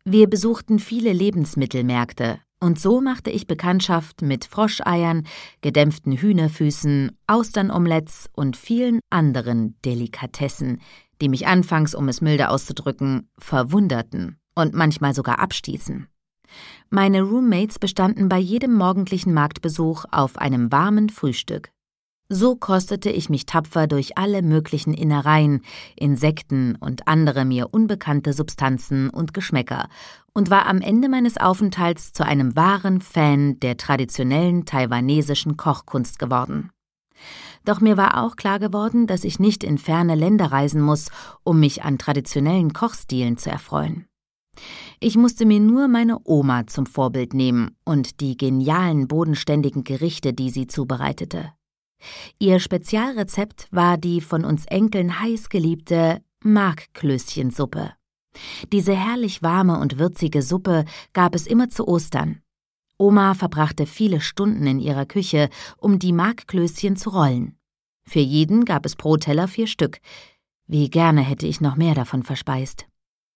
Wir besuchten viele Lebensmittelmärkte und so machte ich Bekanntschaft mit Froscheiern, gedämpften Hühnerfüßen, Austernomelettes und vielen anderen Delikatessen, die mich anfangs, um es milde auszudrücken, verwunderten und manchmal sogar abstießen. Meine Roommates bestanden bei jedem morgendlichen Marktbesuch auf einem warmen Frühstück. So kostete ich mich tapfer durch alle möglichen Innereien, Insekten und andere mir unbekannte Substanzen und Geschmäcker und war am Ende meines Aufenthalts zu einem wahren Fan der traditionellen taiwanesischen Kochkunst geworden. Doch mir war auch klar geworden, dass ich nicht in ferne Länder reisen muss, um mich an traditionellen Kochstilen zu erfreuen. Ich musste mir nur meine Oma zum Vorbild nehmen und die genialen, bodenständigen Gerichte, die sie zubereitete. Ihr Spezialrezept war die von uns Enkeln heiß geliebte Markklößchensuppe. Diese herrlich warme und würzige Suppe gab es immer zu Ostern. Oma verbrachte viele Stunden in ihrer Küche, um die Markklößchen zu rollen. Für jeden gab es pro Teller 4 Stück. Wie gerne hätte ich noch mehr davon verspeist.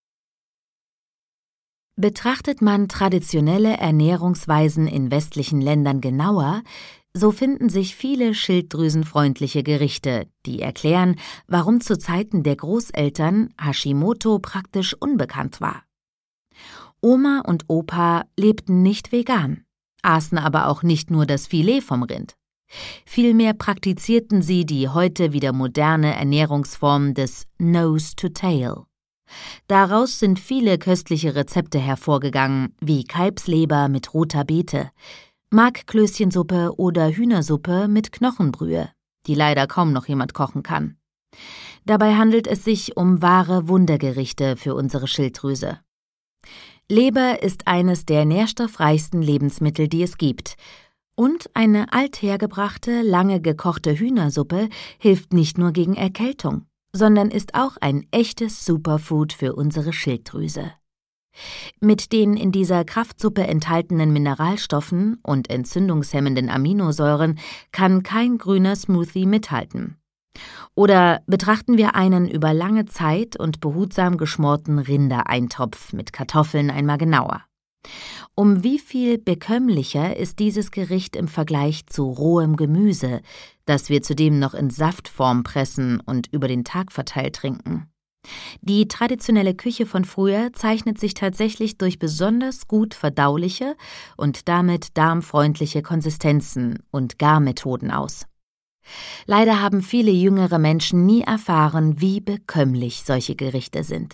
Betrachtet man traditionelle Ernährungsweisen in westlichen Ländern genauer, so finden sich viele schilddrüsenfreundliche Gerichte, die erklären, warum zu Zeiten der Großeltern Hashimoto praktisch unbekannt war. Oma und Opa lebten nicht vegan, aßen aber auch nicht nur das Filet vom Rind. Vielmehr praktizierten sie die heute wieder moderne Ernährungsform des Nose to Tail. Daraus sind viele köstliche Rezepte hervorgegangen, wie Kalbsleber mit roter Beete, Markklößchensuppe oder Hühnersuppe mit Knochenbrühe, die leider kaum noch jemand kochen kann. Dabei handelt es sich um wahre Wundergerichte für unsere Schilddrüse. Leber ist eines der nährstoffreichsten Lebensmittel, die es gibt. Und eine althergebrachte, lange gekochte Hühnersuppe hilft nicht nur gegen Erkältung, sondern ist auch ein echtes Superfood für unsere Schilddrüse. Mit den in dieser Kraftsuppe enthaltenen Mineralstoffen und entzündungshemmenden Aminosäuren kann kein grüner Smoothie mithalten. Oder betrachten wir einen über lange Zeit und behutsam geschmorten Rindereintopf mit Kartoffeln einmal genauer. Um wie viel bekömmlicher ist dieses Gericht im Vergleich zu rohem Gemüse, das wir zudem noch in Saftform pressen und über den Tag verteilt trinken. Die traditionelle Küche von früher zeichnet sich tatsächlich durch besonders gut verdauliche und damit darmfreundliche Konsistenzen und Garmethoden aus. Leider haben viele jüngere Menschen nie erfahren, wie bekömmlich solche Gerichte sind.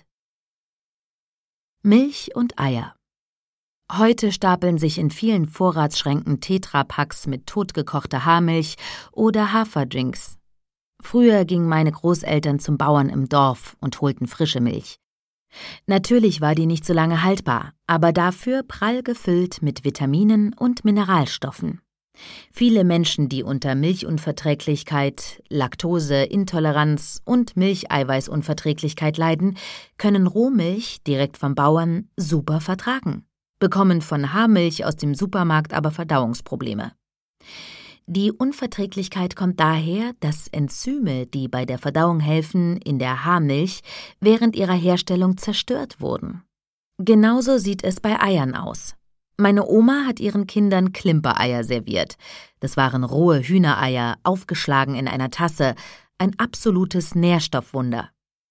Milch und Eier. Heute stapeln sich in vielen Vorratsschränken Tetrapacks mit totgekochter Haarmilch oder Haferdrinks. Früher gingen meine Großeltern zum Bauern im Dorf und holten frische Milch. Natürlich war die nicht so lange haltbar, aber dafür prall gefüllt mit Vitaminen und Mineralstoffen. Viele Menschen, die unter Milchunverträglichkeit, Laktoseintoleranz und Milcheiweißunverträglichkeit leiden, können Rohmilch direkt vom Bauern super vertragen, bekommen von Haarmilch aus dem Supermarkt aber Verdauungsprobleme. Die Unverträglichkeit kommt daher, dass Enzyme, die bei der Verdauung helfen, in der Haarmilch während ihrer Herstellung zerstört wurden. Genauso sieht es bei Eiern aus. Meine Oma hat ihren Kindern Klimpereier serviert. Das waren rohe Hühnereier, aufgeschlagen in einer Tasse, ein absolutes Nährstoffwunder.